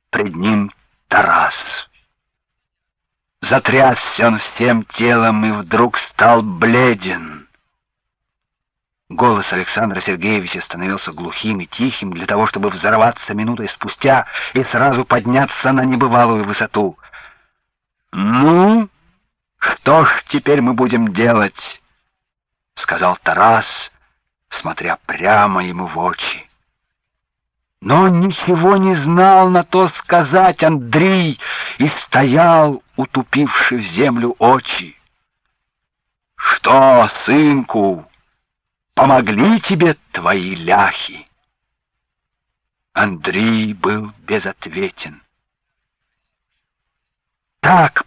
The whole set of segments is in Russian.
пред ним Тарас. Затрясся он всем телом и вдруг стал бледен. Голос Александра Сергеевича становился глухим и тихим для того, чтобы взорваться минутой спустя и сразу подняться на небывалую высоту. «Ну, что ж теперь мы будем делать?» — сказал Тарас, смотря прямо ему в очи. Но он ничего не знал на то сказать Андрей и стоял, утупивши в землю очи. «Что, сынку, помогли тебе твои ляхи?» Андрей был безответен. «Так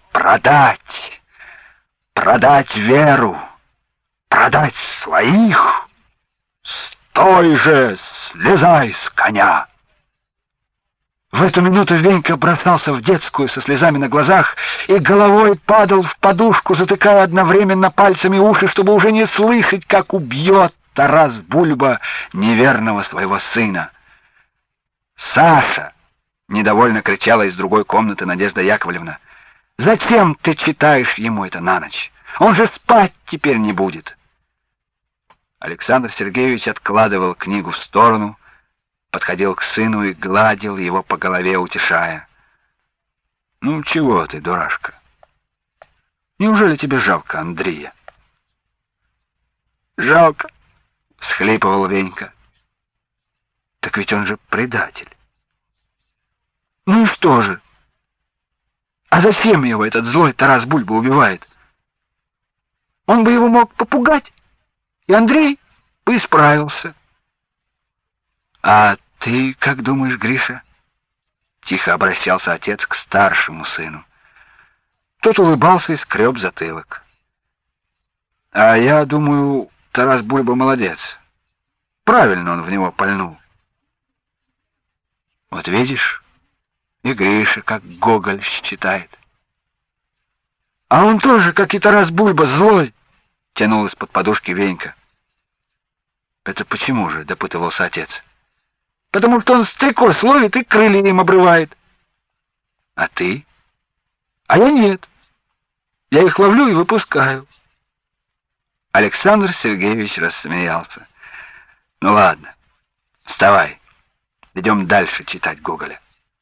продать веру, продать своих? Стой же, слезай с коня!» В эту минуту Венька бросался в детскую со слезами на глазах и головой падал в подушку, затыкая одновременно пальцами уши, чтобы уже не слышать, как убьет Тарас Бульба неверного своего сына. «Саша!» — недовольно кричала из другой комнаты Надежда Яковлевна. «Зачем ты читаешь ему это на ночь? Он же спать теперь не будет!» Александр Сергеевич откладывал книгу в сторону, подходил к сыну и гладил его по голове, утешая. «Ну чего ты, дурашка? Неужели тебе жалко Андрея?» «Жалко», — всхлипывал Венька. «Так ведь он же предатель». «Ну и что же? А зачем его этот злой Тарас Бульба убивает? Он бы его мог попугать, и Андрей бы исправился». «А ты как думаешь, Гриша?» — тихо обращался отец к старшему сыну. Тот улыбался и скреб затылок. «А я думаю, Тарас Бульба молодец. Правильно он в него пальнул. Вот видишь, и Гриша как Гоголь считает». «А он тоже, как и Тарас Бульба, злой!» — тянул из-под подушки Венька. «Это почему же?» — допытывался отец. «Потому что он стрекоз ловит и крылья им обрывает». «А ты?» «А я нет. Я их ловлю и выпускаю». Александр Сергеевич рассмеялся. «Ну ладно, вставай, идем дальше читать Гоголя».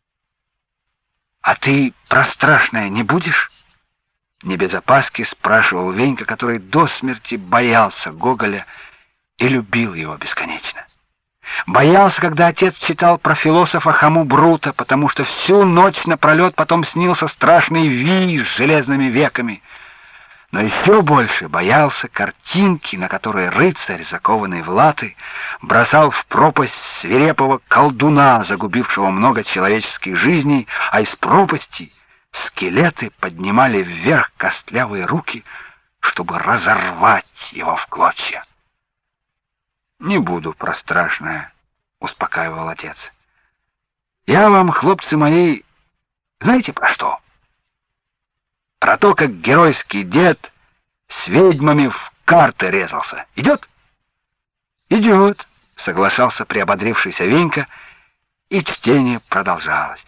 «А ты про страшное не будешь?» Не без опаски спрашивал Венька, который до смерти боялся Гоголя и любил его бесконечно. Боялся, когда отец читал про философа Хому Брута, потому что всю ночь напролет потом снился страшный вий с железными веками. Но еще больше боялся картинки, на которой рыцарь, закованный в латы, бросал в пропасть свирепого колдуна, загубившего много человеческих жизней, а из пропасти скелеты поднимали вверх костлявые руки, чтобы разорвать его в клочья. «Не буду про страшное», — успокаивал отец. «Я вам, хлопцы мои, знаете про что? Про то, как геройский дед с ведьмами в карты резался. Идет?» «Идет», — соглашался приободрившийся Венька, и чтение продолжалось.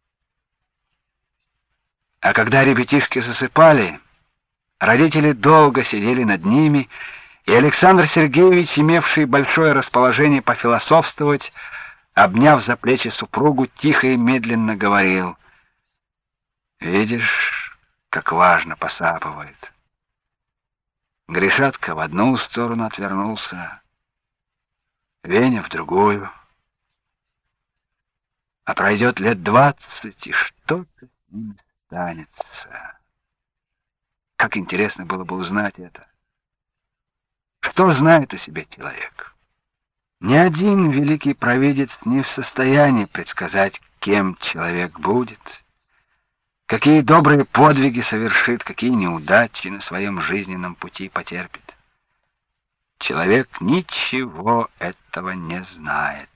А когда ребятишки засыпали, родители долго сидели над ними, и Александр Сергеевич, имевший большое расположение пофилософствовать, обняв за плечи супругу, тихо и медленно говорил: «Видишь, как важно посапывает». Гришатка в одну сторону отвернулся, Веня в другую. А пройдет лет 20, и что-то с ними станется. Как интересно было бы узнать это. Что знает о себе человек? Ни один великий провидец не в состоянии предсказать, кем человек будет, какие добрые подвиги совершит, какие неудачи на своем жизненном пути потерпит. Человек ничего этого не знает.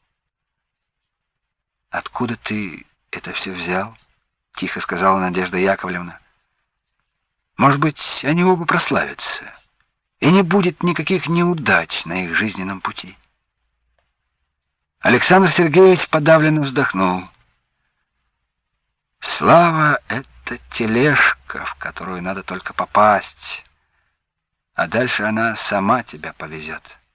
«Откуда ты это все взял?» — тихо сказала Надежда Яковлевна. «Может быть, они оба прославятся, и не будет никаких неудач на их жизненном пути». Александр Сергеевич подавленно вздохнул. Слава — это тележка, в которую надо только попасть, а дальше она сама тебя повезет.